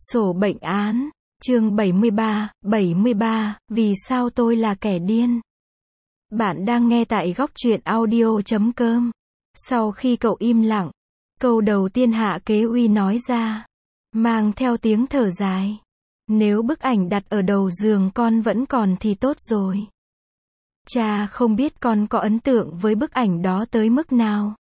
Sổ bệnh án, chương 73, vì sao tôi là kẻ điên? Bạn đang nghe tại góc truyện audio.com. Sau khi cậu im lặng, câu đầu tiên Hạ Kế Uy nói ra, mang theo tiếng thở dài. Nếu bức ảnh đặt ở đầu giường con vẫn còn thì tốt rồi. Cha không biết con có ấn tượng với bức ảnh đó tới mức nào.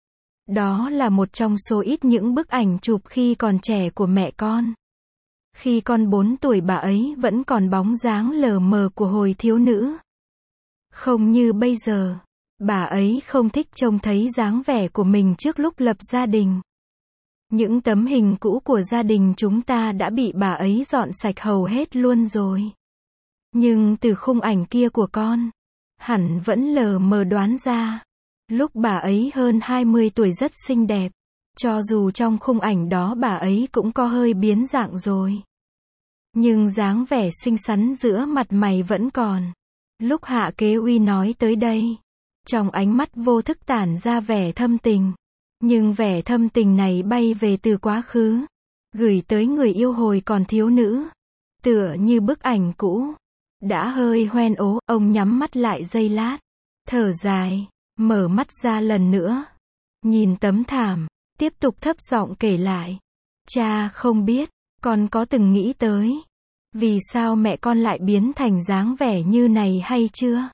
Đó là một trong số ít những bức ảnh chụp khi còn trẻ của mẹ con. Khi con 4 tuổi bà ấy vẫn còn bóng dáng lờ mờ của hồi thiếu nữ. Không như bây giờ, bà ấy không thích trông thấy dáng vẻ của mình trước lúc lập gia đình. Những tấm hình cũ của gia đình chúng ta đã bị bà ấy dọn sạch hầu hết luôn rồi. Nhưng từ khung ảnh kia của con, hẳn vẫn lờ mờ đoán ra, lúc bà ấy hơn 20 tuổi rất xinh đẹp. Cho dù trong khung ảnh đó bà ấy cũng có hơi biến dạng rồi. Nhưng dáng vẻ xinh xắn giữa mặt mày vẫn còn. Lúc Hạ Kế Uy nói tới đây, trong ánh mắt vô thức tản ra vẻ thâm tình. Nhưng vẻ thâm tình này bay về từ quá khứ, gửi tới người yêu hồi còn thiếu nữ. Tựa như bức ảnh cũ. Đã hơi hoen ố, ông nhắm mắt lại giây lát. Thở dài, mở mắt ra lần nữa. Nhìn tấm thảm, tiếp tục thấp giọng kể lại. Cha không biết, con có từng nghĩ tới, vì sao mẹ con lại biến thành dáng vẻ như này hay chưa?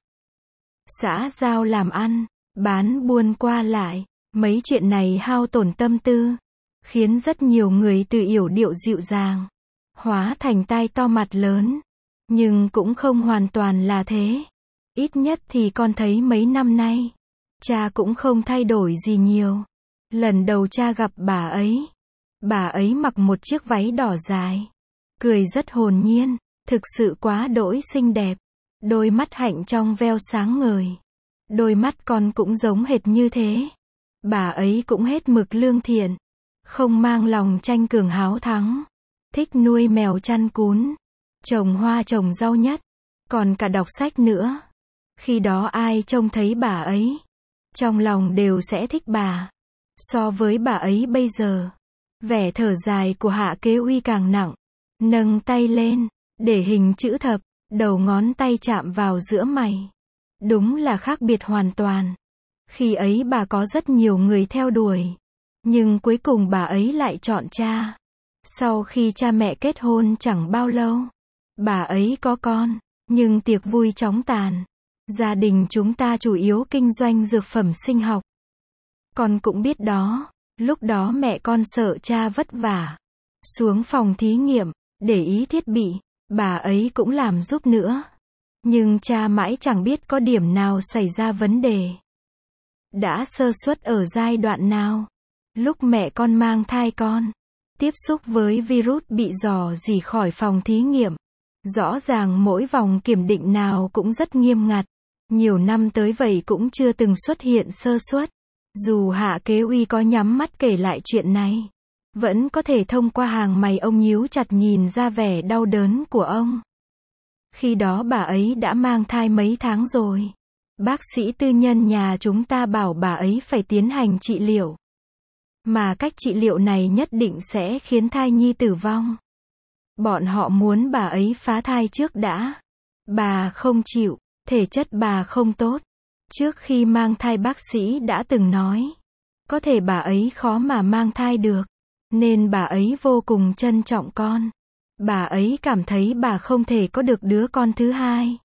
Xã giao làm ăn, bán buôn qua lại, mấy chuyện này hao tổn tâm tư, khiến rất nhiều người từ yểu điệu dịu dàng, hóa thành tai to mặt lớn. Nhưng cũng không hoàn toàn là thế. Ít nhất thì con thấy mấy năm nay, cha cũng không thay đổi gì nhiều. Lần đầu cha gặp bà ấy mặc một chiếc váy đỏ dài, cười rất hồn nhiên, thực sự quá đỗi xinh đẹp. Đôi mắt hạnh trong veo sáng ngời. Đôi mắt con cũng giống hệt như thế. Bà ấy cũng hết mực lương thiện, không mang lòng tranh cường háo thắng, thích nuôi mèo chăn cún, trồng hoa trồng rau nhất, còn cả đọc sách nữa. Khi đó ai trông thấy bà ấy, trong lòng đều sẽ thích bà. So với bà ấy bây giờ, vẻ thở dài của Hạ Kế Uy càng nặng. Nâng tay lên, để hình chữ thập, đầu ngón tay chạm vào giữa mày. Đúng là khác biệt hoàn toàn. Khi ấy bà có rất nhiều người theo đuổi, nhưng cuối cùng bà ấy lại chọn cha. Sau khi cha mẹ kết hôn chẳng bao lâu, bà ấy có con, nhưng tiệc vui chóng tàn. Gia đình chúng ta chủ yếu kinh doanh dược phẩm sinh học. Con cũng biết đó, lúc đó mẹ con sợ cha vất vả. Xuống phòng thí nghiệm, để ý thiết bị, bà ấy cũng làm giúp nữa. Nhưng cha mãi chẳng biết có điểm nào xảy ra vấn đề. Đã sơ suất ở giai đoạn nào? Lúc mẹ con mang thai con, tiếp xúc với virus bị rò rỉ khỏi phòng thí nghiệm. Rõ ràng mỗi vòng kiểm định nào cũng rất nghiêm ngặt. Nhiều năm tới vậy cũng chưa từng xuất hiện sơ suất. Dù Hạ Kế Uy có nhắm mắt kể lại chuyện này, vẫn có thể thông qua hàng mày ông nhíu chặt nhìn ra vẻ đau đớn của ông. Khi đó bà ấy đã mang thai mấy tháng rồi. Bác sĩ tư nhân nhà chúng ta bảo bà ấy phải tiến hành trị liệu. Mà cách trị liệu này nhất định sẽ khiến thai nhi tử vong. Bọn họ muốn bà ấy phá thai trước đã. Bà không chịu, thể chất bà không tốt. Trước khi mang thai bác sĩ đã từng nói, có thể bà ấy khó mà mang thai được, nên bà ấy vô cùng trân trọng con. Bà ấy cảm thấy bà không thể có được đứa con thứ hai.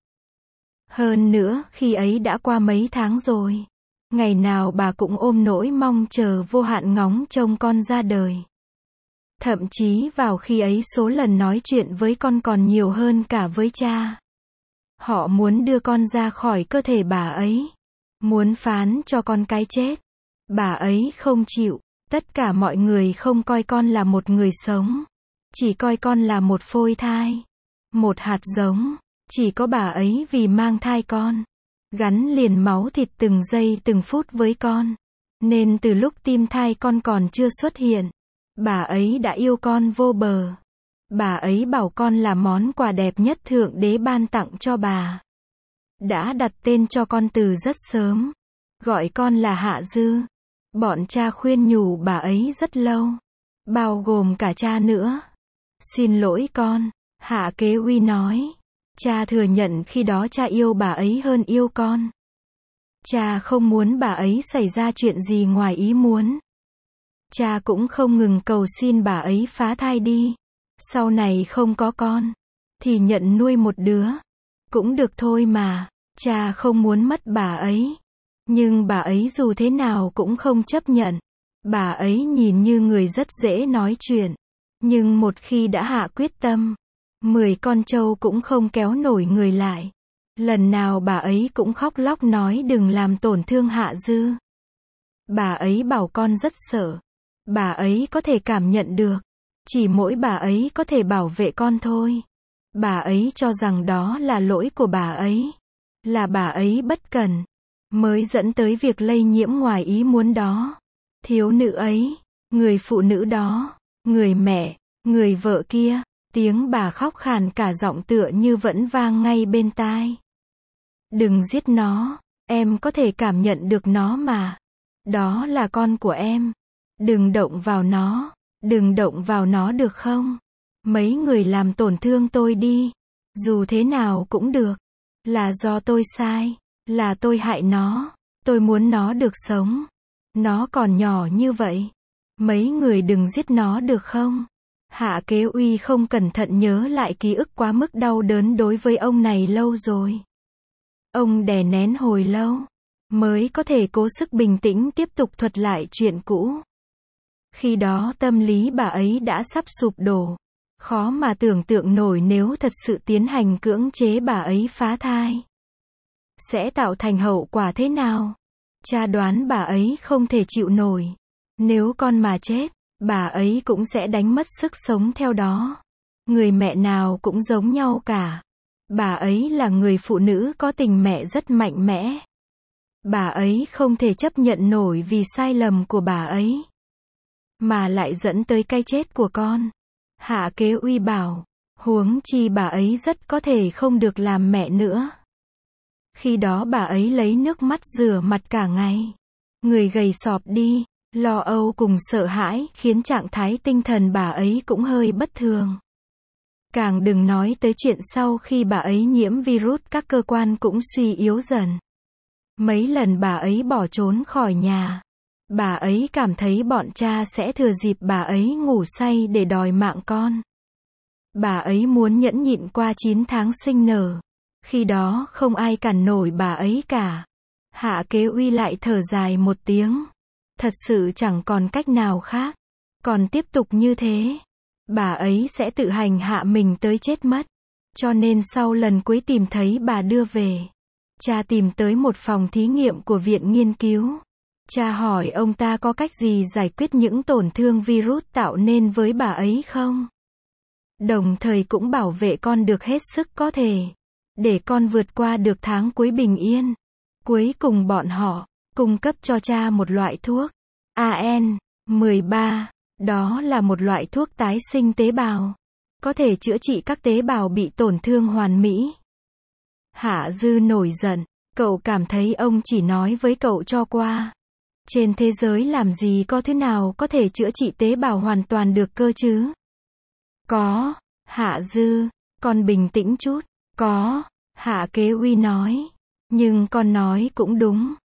Hơn nữa, khi ấy đã qua mấy tháng rồi. Ngày nào bà cũng ôm nỗi mong chờ vô hạn ngóng trông con ra đời. Thậm chí vào khi ấy số lần nói chuyện với con còn nhiều hơn cả với cha. Họ muốn đưa con ra khỏi cơ thể bà ấy. Muốn phán cho con cái chết. Bà ấy không chịu. Tất cả mọi người không coi con là một người sống. Chỉ coi con là một phôi thai. Một hạt giống. Chỉ có bà ấy vì mang thai con, gắn liền máu thịt từng giây từng phút với con. Nên từ lúc tim thai con còn chưa xuất hiện, bà ấy đã yêu con vô bờ. Bà ấy bảo con là món quà đẹp nhất Thượng Đế ban tặng cho bà. Đã đặt tên cho con từ rất sớm. Gọi con là Hạ Dư. Bọn cha khuyên nhủ bà ấy rất lâu. Bao gồm cả cha nữa. Xin lỗi con, Hạ Kế Uy nói. Cha thừa nhận khi đó cha yêu bà ấy hơn yêu con. Cha không muốn bà ấy xảy ra chuyện gì ngoài ý muốn. Cha cũng không ngừng cầu xin bà ấy phá thai đi. Sau này không có con, thì nhận nuôi một đứa. Cũng được thôi mà, cha không muốn mất bà ấy. Nhưng bà ấy dù thế nào cũng không chấp nhận. Bà ấy nhìn như người rất dễ nói chuyện. Nhưng một khi đã hạ quyết tâm, 10 con trâu cũng không kéo nổi người lại. Lần nào bà ấy cũng khóc lóc nói đừng làm tổn thương Hạ Dư. Bà ấy bảo con rất sợ. Bà ấy có thể cảm nhận được. Chỉ mỗi bà ấy có thể bảo vệ con thôi. Bà ấy cho rằng đó là lỗi của bà ấy. Là bà ấy bất cẩn. Mới dẫn tới việc lây nhiễm ngoài ý muốn đó. Thiếu nữ ấy, người phụ nữ đó, người mẹ, người vợ kia, tiếng bà khóc khàn cả giọng tựa như vẫn vang ngay bên tai. Đừng giết nó, em có thể cảm nhận được nó mà. Đó là con của em. Đừng động vào nó, đừng động vào nó được không? Mấy người làm tổn thương tôi đi. Dù thế nào cũng được. Là do tôi sai, là tôi hại nó. Tôi muốn nó được sống. Nó còn nhỏ như vậy. Mấy người đừng giết nó được không? Hạ Kế Uy không cẩn thận nhớ lại ký ức quá mức đau đớn đối với ông này lâu rồi. Ông đè nén hồi lâu, mới có thể cố sức bình tĩnh tiếp tục thuật lại chuyện cũ. Khi đó tâm lý bà ấy đã sắp sụp đổ. Khó mà tưởng tượng nổi nếu thật sự tiến hành cưỡng chế bà ấy phá thai. Sẽ tạo thành hậu quả thế nào? Cha đoán bà ấy không thể chịu nổi. Nếu con mà chết, bà ấy cũng sẽ đánh mất sức sống theo đó. Người mẹ nào cũng giống nhau cả. Bà ấy là người phụ nữ có tình mẹ rất mạnh mẽ. Bà ấy không thể chấp nhận nổi vì sai lầm của bà ấy. Mà lại dẫn tới cái chết của con. Hạ Kế Uy bảo, huống chi bà ấy rất có thể không được làm mẹ nữa. Khi đó bà ấy lấy nước mắt rửa mặt cả ngày. Người gầy sọp đi, lo âu cùng sợ hãi khiến trạng thái tinh thần bà ấy cũng hơi bất thường. Càng đừng nói tới chuyện sau khi bà ấy nhiễm virus các cơ quan cũng suy yếu dần. Mấy lần bà ấy bỏ trốn khỏi nhà. Bà ấy cảm thấy bọn cha sẽ thừa dịp bà ấy ngủ say để đòi mạng con. Bà ấy muốn nhẫn nhịn qua 9 tháng sinh nở. Khi đó không ai cản nổi bà ấy cả. Hạ Kế Uy lại thở dài một tiếng. Thật sự chẳng còn cách nào khác. Còn tiếp tục như thế, bà ấy sẽ tự hành hạ mình tới chết mất. Cho nên sau lần cuối tìm thấy bà đưa về, cha tìm tới một phòng thí nghiệm của viện nghiên cứu. Cha hỏi ông ta có cách gì giải quyết những tổn thương virus tạo nên với bà ấy không? Đồng thời cũng bảo vệ con được hết sức có thể. Để con vượt qua được tháng cuối bình yên. Cuối cùng bọn họ cung cấp cho cha một loại thuốc AN13. Đó là một loại thuốc tái sinh tế bào. Có thể chữa trị các tế bào bị tổn thương hoàn mỹ. Hạ Dư nổi giận. Cậu cảm thấy ông chỉ nói với cậu cho qua. Trên thế giới làm gì có thứ nào có thể chữa trị tế bào hoàn toàn được cơ chứ? Có. Hạ Dư, con bình tĩnh chút. Có. Hạ Kế Uy nói. Nhưng con nói cũng đúng.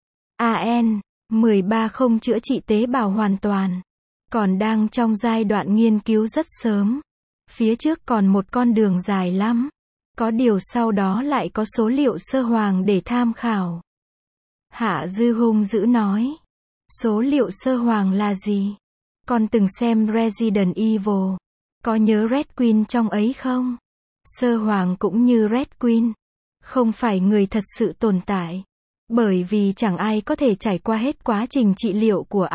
AN13 không chữa trị tế bào hoàn toàn. Còn đang trong giai đoạn nghiên cứu rất sớm. Phía trước còn một con đường dài lắm. Có điều sau đó lại có số liệu sơ hoàng để tham khảo. Hạ Dư hung dữ nói. Số liệu sơ hoàng là gì? Con từng xem Resident Evil. Có nhớ Red Queen trong ấy không? Sơ hoàng cũng như Red Queen. Không phải người thật sự tồn tại. Bởi vì chẳng ai có thể trải qua hết quá trình trị liệu của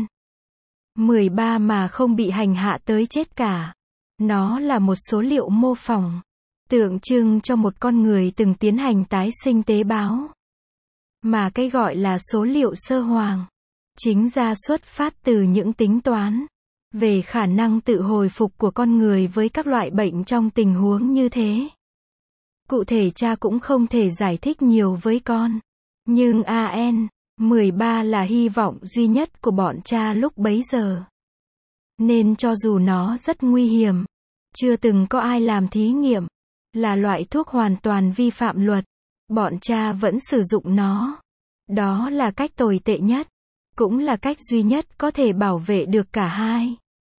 AN13 mà không bị hành hạ tới chết cả. Nó là một số liệu mô phỏng. Tượng trưng cho một con người từng tiến hành tái sinh tế bào. Mà cái gọi là số liệu sơ hoàng chính ra xuất phát từ những tính toán về khả năng tự hồi phục của con người với các loại bệnh trong tình huống như thế. Cụ thể cha cũng không thể giải thích nhiều với con. Nhưng AN13 là hy vọng duy nhất của bọn cha lúc bấy giờ. Nên cho dù nó rất nguy hiểm, Chưa từng có ai làm thí nghiệm. Là loại thuốc hoàn toàn vi phạm luật. Bọn cha vẫn sử dụng nó. Đó là cách tồi tệ nhất. Cũng là cách duy nhất có thể bảo vệ được cả hai.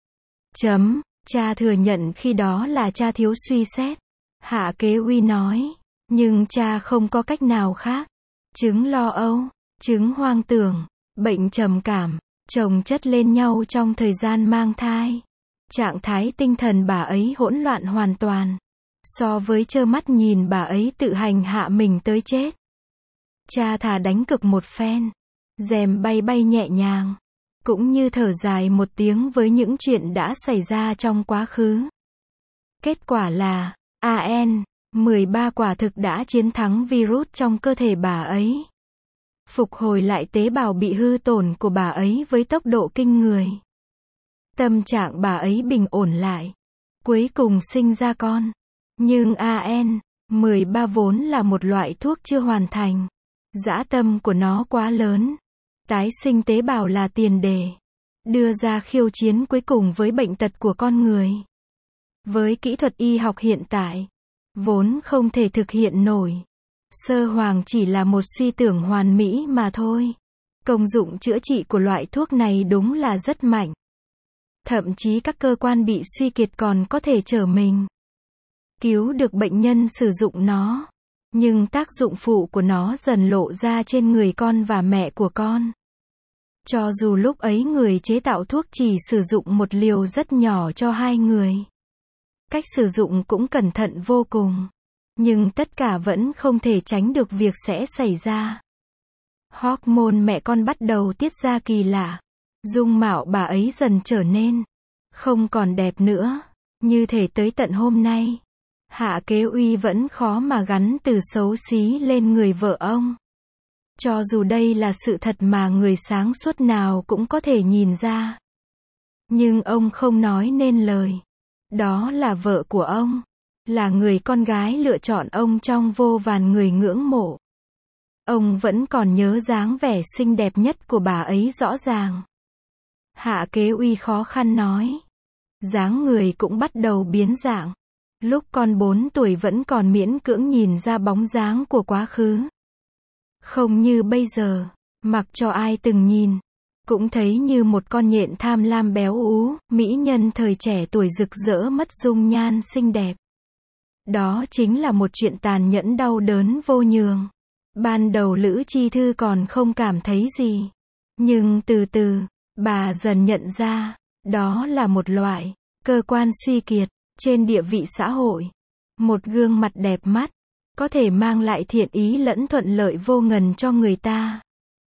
Cha thừa nhận khi đó là cha thiếu suy xét. Hạ Kế Uy nói. Nhưng cha không có cách nào khác. Chứng lo âu, chứng hoang tưởng, bệnh trầm cảm, chồng chất lên nhau trong thời gian mang thai. Trạng thái tinh thần bà ấy hỗn loạn hoàn toàn. So với trơ mắt nhìn bà ấy tự hành hạ mình tới chết. Cha thà đánh cực một phen. Rèm bay bay nhẹ nhàng. Cũng như thở dài một tiếng với những chuyện đã xảy ra trong quá khứ. Kết quả là, AN13 quả thực đã chiến thắng virus trong cơ thể bà ấy. Phục hồi lại tế bào bị hư tổn của bà ấy với tốc độ kinh người. Tâm trạng bà ấy bình ổn lại. Cuối cùng sinh ra con. Nhưng AN13 vốn là một loại thuốc chưa hoàn thành. Dã tâm của nó quá lớn. Tái sinh tế bào là tiền đề. Đưa ra khiêu chiến cuối cùng với bệnh tật của con người. Với kỹ thuật y học hiện tại, vốn không thể thực hiện nổi. Sơ hoàng chỉ là một suy tưởng hoàn mỹ mà thôi. Công dụng chữa trị của loại thuốc này đúng là rất mạnh. Thậm chí các cơ quan bị suy kiệt còn có thể trở mình. Cứu được bệnh nhân sử dụng nó. Nhưng tác dụng phụ của nó dần lộ ra trên người con và mẹ của con. Cho dù lúc ấy người chế tạo thuốc chỉ sử dụng một liều rất nhỏ cho hai người. Cách sử dụng cũng cẩn thận vô cùng. Nhưng tất cả vẫn không thể tránh được việc sẽ xảy ra. Hormone mẹ con bắt đầu tiết ra kỳ lạ. Dung mạo bà ấy dần trở nên không còn đẹp nữa. Như thể tới tận hôm nay, Hạ Kế Uy vẫn khó mà gắn từ xấu xí lên người vợ ông. Cho dù đây là sự thật mà người sáng suốt nào cũng có thể nhìn ra. Nhưng ông không nói nên lời. Đó là vợ của ông. Là người con gái lựa chọn ông trong vô vàn người ngưỡng mộ. Ông vẫn còn nhớ dáng vẻ xinh đẹp nhất của bà ấy rõ ràng. Hạ Kế Uy khó khăn nói. Dáng người cũng bắt đầu biến dạng. Lúc con 4 tuổi vẫn còn miễn cưỡng nhìn ra bóng dáng của quá khứ. Không như bây giờ, mặc cho ai từng nhìn, cũng thấy như một con nhện tham lam béo ú, mỹ nhân thời trẻ tuổi rực rỡ mất dung nhan xinh đẹp. Đó chính là một chuyện tàn nhẫn đau đớn vô nhường. Ban đầu Lữ Chi Thư còn không cảm thấy gì. Nhưng từ từ, bà dần nhận ra, đó là một loại cơ quan suy kiệt trên địa vị xã hội. Một gương mặt đẹp mắt, có thể mang lại thiện ý lẫn thuận lợi vô ngần cho người ta.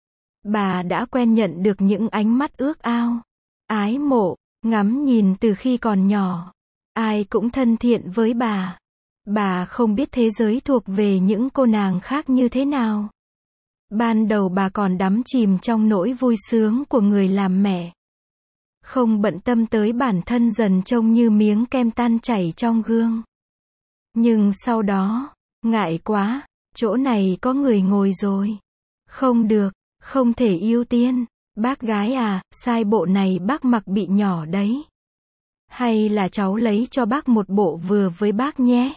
Bà đã quen nhận được những ánh mắt ước ao, ái mộ, ngắm nhìn từ khi còn nhỏ. Ai cũng thân thiện với bà. Bà không biết thế giới thuộc về những cô nàng khác như thế nào. Ban đầu bà còn đắm chìm trong nỗi vui sướng của người làm mẹ. Không bận tâm tới bản thân dần trông như miếng kem tan chảy trong gương. Nhưng sau đó, ngại quá, chỗ này có người ngồi rồi. Không được, không thể ưu tiên. Bác gái à, sai bộ này bác mặc bị nhỏ đấy. Hay là cháu lấy cho bác một bộ vừa với bác nhé.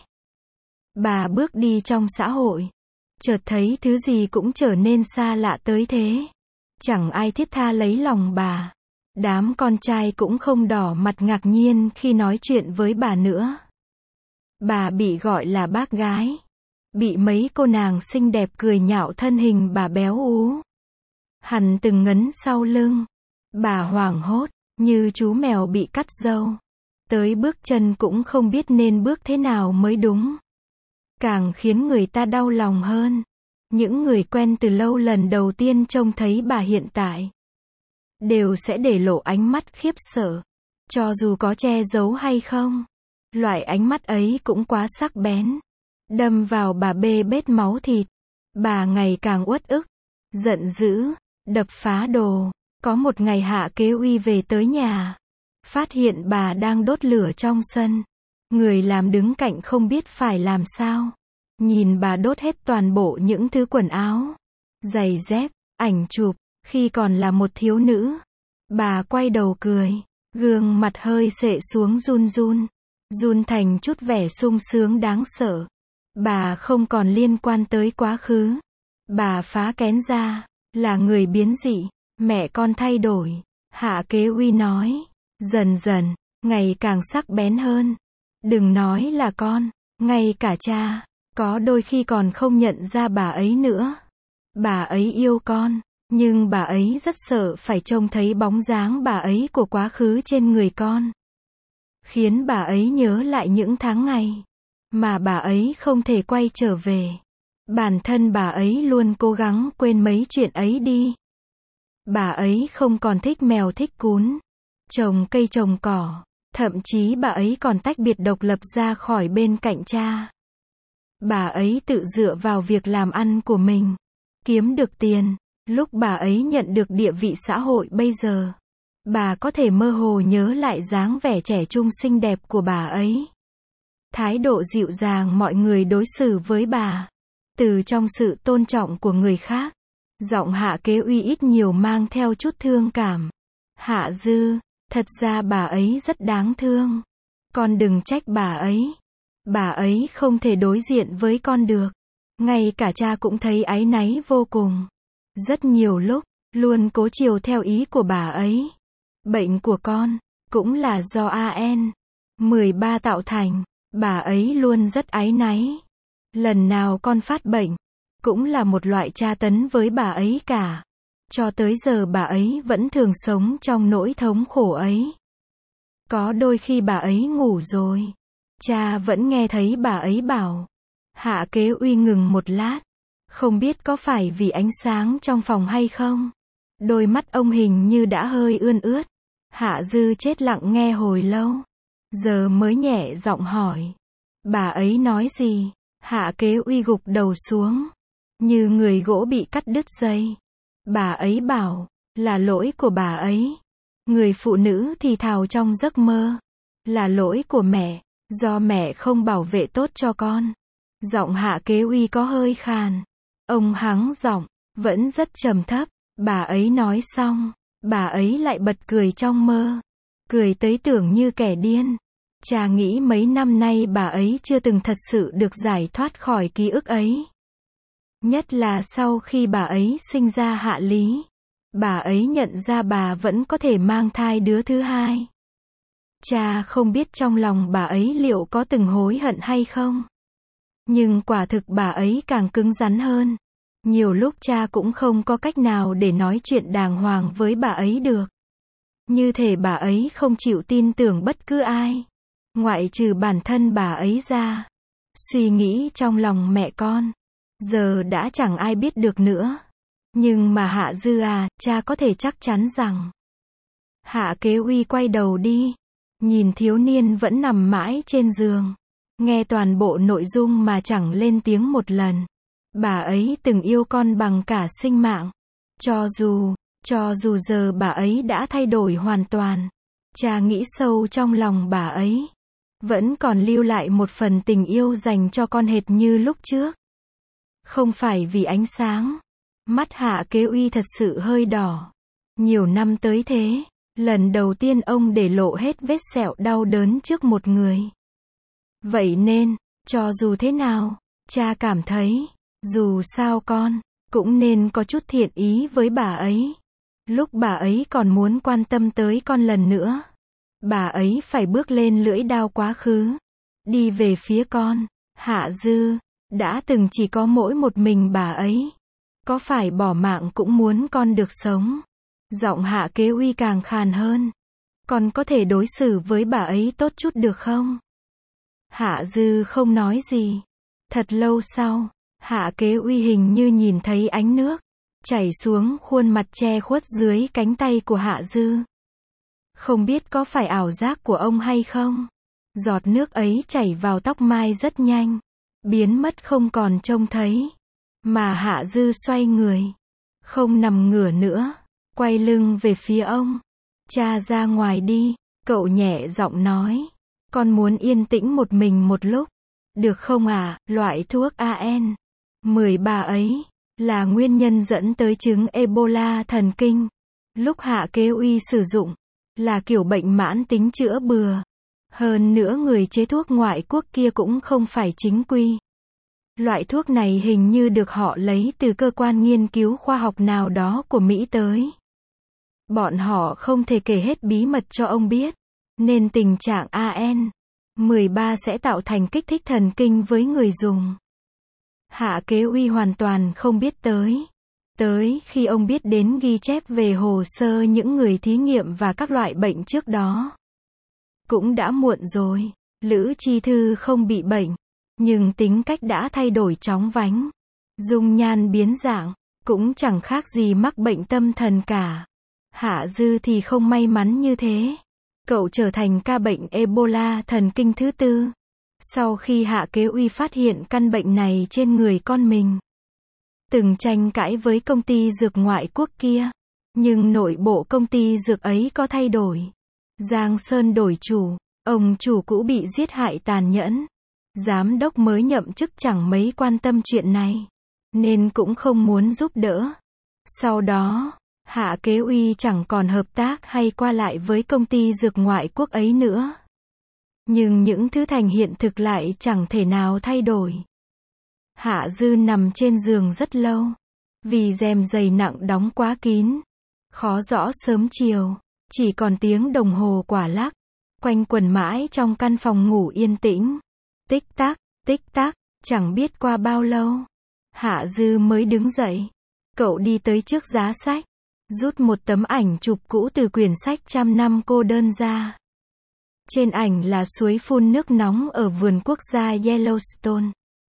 Bà bước đi trong xã hội. Chợt thấy thứ gì cũng trở nên xa lạ tới thế. Chẳng ai thiết tha lấy lòng bà. Đám con trai cũng không đỏ mặt ngạc nhiên khi nói chuyện với bà nữa. Bà bị gọi là bác gái. Bị mấy cô nàng xinh đẹp cười nhạo thân hình bà béo ú. Hằn từng ngấn sau lưng. Bà hoảng hốt, như chú mèo bị cắt râu. Tới bước chân cũng không biết nên bước thế nào mới đúng. Càng khiến người ta đau lòng hơn. Những người quen từ lâu lần đầu tiên trông thấy bà hiện tại, đều sẽ để lộ ánh mắt khiếp sợ. Cho dù có che giấu hay không. Loại ánh mắt ấy cũng quá sắc bén. Đâm vào bà bê bết máu thịt. Bà ngày càng uất ức. Giận dữ. Đập phá đồ. Có một ngày Hạ Kế Uy về tới nhà. Phát hiện bà đang đốt lửa trong sân. Người làm đứng cạnh không biết phải làm sao. Nhìn bà đốt hết toàn bộ những thứ quần áo, giày dép, ảnh chụp, khi còn là một thiếu nữ. Bà quay đầu cười. Gương mặt hơi xệ xuống run run. run thành chút vẻ sung sướng đáng sợ. Bà không còn liên quan tới quá khứ. Bà phá kén ra, là người biến dị, mẹ con thay đổi. Hạ Kế Uy nói, dần dần, ngày càng sắc bén hơn. Đừng nói là con, ngay cả cha, có đôi khi còn không nhận ra bà ấy nữa. Bà ấy yêu con, nhưng bà ấy rất sợ phải trông thấy bóng dáng bà ấy của quá khứ trên người con. Khiến bà ấy nhớ lại những tháng ngày mà bà ấy không thể quay trở về. Bản thân bà ấy luôn cố gắng quên mấy chuyện ấy đi. Bà ấy không còn thích mèo thích cún, trồng cây trồng cỏ, thậm chí bà ấy còn tách biệt độc lập ra khỏi bên cạnh cha. Bà ấy tự dựa vào việc làm ăn của mình, kiếm được tiền. Lúc bà ấy nhận được địa vị xã hội bây giờ, bà có thể mơ hồ nhớ lại dáng vẻ trẻ trung xinh đẹp của bà ấy. Thái độ dịu dàng mọi người đối xử với bà, từ trong sự tôn trọng của người khác. Giọng Hạ Kế Uy ít nhiều mang theo chút thương cảm. Hạ Dư, thật ra bà ấy rất đáng thương. Con đừng trách bà ấy. Bà ấy không thể đối diện với con được. Ngay cả cha cũng thấy áy náy vô cùng. Rất nhiều lúc, luôn cố chiều theo ý của bà ấy. Bệnh của con, cũng là do AN13 tạo thành. Bà ấy luôn rất áy náy. Lần nào con phát bệnh, cũng là một loại tra tấn với bà ấy cả. Cho tới giờ bà ấy vẫn thường sống trong nỗi thống khổ ấy. Có đôi khi bà ấy ngủ rồi, cha vẫn nghe thấy bà ấy bảo. Hạ Kế Uy ngừng một lát. Không biết có phải vì ánh sáng trong phòng hay không? Đôi mắt ông hình như đã hơi ươn ướt. Hạ Dư chết lặng nghe hồi lâu. Giờ mới nhẹ giọng hỏi. Bà ấy nói gì? Hạ Kế Uy gục đầu xuống, như người gỗ bị cắt đứt dây. Bà ấy bảo, là lỗi của bà ấy. Người phụ nữ thì thào trong giấc mơ. Là lỗi của mẹ, do mẹ không bảo vệ tốt cho con. Giọng Hạ Kế Uy có hơi khàn. Ông hắng giọng, vẫn rất trầm thấp. Bà ấy nói xong, bà ấy lại bật cười trong mơ. Cười tới tưởng như kẻ điên. Cha nghĩ mấy năm nay bà ấy chưa từng thật sự được giải thoát khỏi ký ức ấy. Nhất là sau khi bà ấy sinh ra Hạ Lý. Bà ấy nhận ra bà vẫn có thể mang thai đứa thứ hai. Cha không biết trong lòng bà ấy liệu có từng hối hận hay không. Nhưng quả thực bà ấy càng cứng rắn hơn. Nhiều lúc cha cũng không có cách nào để nói chuyện đàng hoàng với bà ấy được. Như thể bà ấy không chịu tin tưởng bất cứ ai, ngoại trừ bản thân bà ấy ra. Suy nghĩ trong lòng mẹ con, giờ đã chẳng ai biết được nữa. Nhưng mà Hạ Dư à, cha có thể chắc chắn rằng. Hạ Kế Uy quay đầu đi, nhìn thiếu niên vẫn nằm mãi trên giường, nghe toàn bộ nội dung mà chẳng lên tiếng một lần. Bà ấy từng yêu con bằng cả sinh mạng. Cho dù giờ bà ấy đã thay đổi hoàn toàn, cha nghĩ sâu trong lòng bà ấy vẫn còn lưu lại một phần tình yêu dành cho con hệt như lúc trước. Không phải vì ánh sáng. Mắt Hạ Kế Uy thật sự hơi đỏ. Nhiều năm tới thế, lần đầu tiên ông để lộ hết vết sẹo đau đớn trước một người. Vậy nên, cho dù thế nào, cha cảm thấy, dù sao con cũng nên có chút thiện ý với bà ấy. Lúc bà ấy còn muốn quan tâm tới con lần nữa, bà ấy phải bước lên lưỡi đao quá khứ, đi về phía con. Hạ Dư, đã từng chỉ có mỗi một mình bà ấy, có phải bỏ mạng cũng muốn con được sống. Giọng Hạ Kế Uy càng khàn hơn. Con có thể đối xử với bà ấy tốt chút được không? Hạ Dư không nói gì. Thật lâu sau, Hạ Kế Uy hình như nhìn thấy ánh nước chảy xuống khuôn mặt che khuất dưới cánh tay của Hạ Dư. Không biết có phải ảo giác của ông hay không? Giọt nước ấy chảy vào tóc mai rất nhanh, biến mất không còn trông thấy. Mà Hạ Dư xoay người, không nằm ngửa nữa, quay lưng về phía ông. Cha ra ngoài đi, cậu nhẹ giọng nói. Con muốn yên tĩnh một mình một lúc, được không à? Loại thuốc AN13 ấy là nguyên nhân dẫn tới chứng Ebola thần kinh. Lúc Hạ Kế Uy sử dụng, là kiểu bệnh mãn tính chữa bừa. Hơn nữa người chế thuốc ngoại quốc kia cũng không phải chính quy. Loại thuốc này hình như được họ lấy từ cơ quan nghiên cứu khoa học nào đó của Mỹ tới. Bọn họ không thể kể hết bí mật cho ông biết, nên tình trạng AN13 sẽ tạo thành kích thích thần kinh với người dùng. Hạ Kế Uy hoàn toàn không biết tới khi ông biết đến ghi chép về hồ sơ những người thí nghiệm và các loại bệnh trước đó. Cũng đã muộn rồi. Lữ Chi Thư không bị bệnh, nhưng tính cách đã thay đổi chóng vánh. Dung nhan biến dạng, cũng chẳng khác gì mắc bệnh tâm thần cả. Hạ Dư thì không may mắn như thế. Cậu trở thành ca bệnh Ebola thần kinh thứ 4. Sau khi Hạ Kế Uy phát hiện căn bệnh này trên người con mình. Từng tranh cãi với công ty dược ngoại quốc kia. Nhưng nội bộ công ty dược ấy có thay đổi. Giang Sơn đổi chủ, ông chủ cũ bị giết hại tàn nhẫn. Giám đốc mới nhậm chức chẳng mấy quan tâm chuyện này, nên cũng không muốn giúp đỡ. Sau đó, Hạ Kế Uy chẳng còn hợp tác hay qua lại với công ty dược ngoại quốc ấy nữa. Nhưng những thứ thành hiện thực lại chẳng thể nào thay đổi. Hạ Dư nằm trên giường rất lâu, vì rèm dày nặng đóng quá kín. Khó rõ sớm chiều, chỉ còn tiếng đồng hồ quả lắc, quanh quẩn mãi trong căn phòng ngủ yên tĩnh. Tích tắc, chẳng biết qua bao lâu. Hạ Dư mới đứng dậy. Cậu đi tới trước giá sách, rút một tấm ảnh chụp cũ từ quyển sách Trăm năm cô đơn ra. Trên ảnh là suối phun nước nóng ở vườn quốc gia Yellowstone.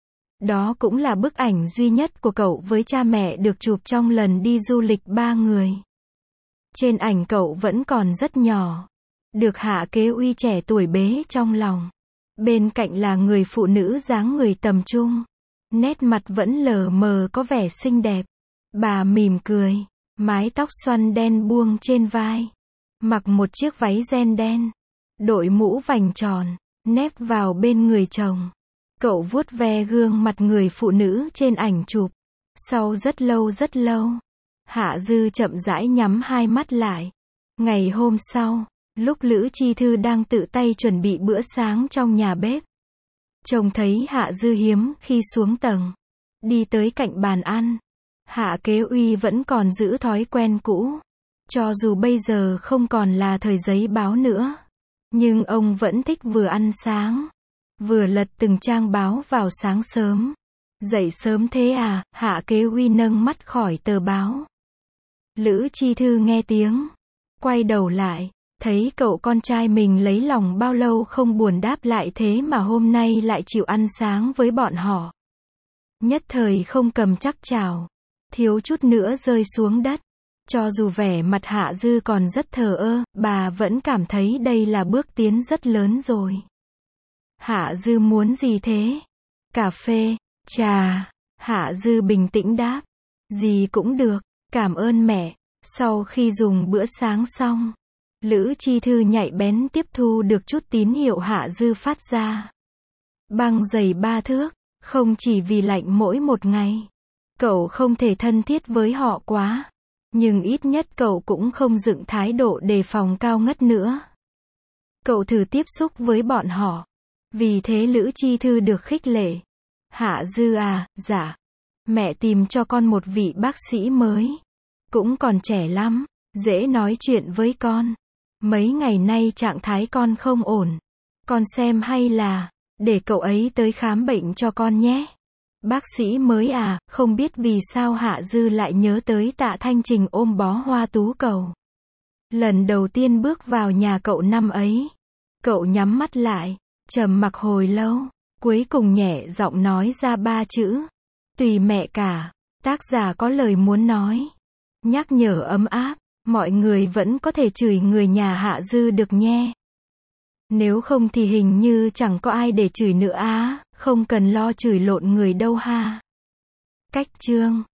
Đó cũng là bức ảnh duy nhất của cậu với cha mẹ được chụp trong lần đi du lịch 3 người. Trên ảnh cậu vẫn còn rất nhỏ, được Hạ Kế Uy trẻ tuổi bế trong lòng. Bên cạnh là người phụ nữ dáng người tầm trung. Nét mặt vẫn lờ mờ có vẻ xinh đẹp. Bà mỉm cười, mái tóc xoăn đen buông trên vai. Mặc một chiếc váy ren đen, đội mũ vành tròn, nép vào bên người chồng. Cậu vuốt ve gương mặt người phụ nữ trên ảnh chụp. Sau rất lâu, Hạ Dư chậm rãi nhắm hai mắt lại. Ngày hôm sau, lúc Lữ Chi Thư đang tự tay chuẩn bị bữa sáng trong nhà bếp, trông thấy Hạ Dư hiếm khi xuống tầng, đi tới cạnh bàn ăn. Hạ Kế Uy vẫn còn giữ thói quen cũ. Cho dù bây giờ không còn là thời giấy báo nữa, nhưng ông vẫn thích vừa ăn sáng, vừa lật từng trang báo vào sáng sớm. Dậy sớm thế à? Hạ Kế Uy nâng mắt khỏi tờ báo. Lữ Chi Thư nghe tiếng, quay đầu lại, thấy cậu con trai mình lấy lòng bao lâu không buồn đáp lại thế mà hôm nay lại chịu ăn sáng với bọn họ. Nhất thời không cầm chắc chào, thiếu chút nữa rơi xuống đất. Cho dù vẻ mặt Hạ Dư còn rất thờ ơ, bà vẫn cảm thấy đây là bước tiến rất lớn rồi. Hạ Dư muốn gì thế? Cà phê, trà? Hạ Dư bình tĩnh đáp. Gì cũng được, cảm ơn mẹ. Sau khi dùng bữa sáng xong, Lữ Chi Thư nhạy bén tiếp thu được chút tín hiệu Hạ Dư phát ra. Băng giày 3 thước, không chỉ vì lạnh mỗi một ngày. Cậu không thể thân thiết với họ quá, nhưng ít nhất cậu cũng không dựng thái độ đề phòng cao ngất nữa. Cậu thử tiếp xúc với bọn họ. Vì thế Lữ Chi Thư được khích lệ. Hạ Dư à, dạ. Mẹ tìm cho con một vị bác sĩ mới. Cũng còn trẻ lắm, dễ nói chuyện với con. Mấy ngày nay trạng thái con không ổn. Con xem hay là để cậu ấy tới khám bệnh cho con nhé. Bác sĩ mới à? Không biết vì sao Hạ Dư lại nhớ tới Tạ Thanh Trình ôm bó hoa tú cầu. Lần đầu tiên bước vào nhà cậu năm ấy, cậu nhắm mắt lại, trầm mặc hồi lâu, cuối cùng nhẹ giọng nói ra 3 chữ. Tùy mẹ cả. Tác giả có lời muốn nói. Nhắc nhở ấm áp, mọi người vẫn có thể chửi người nhà Hạ Dư được nhé. Nếu không thì hình như chẳng có ai để chửi nữa á, không cần lo chửi lộn người đâu ha. Cách chương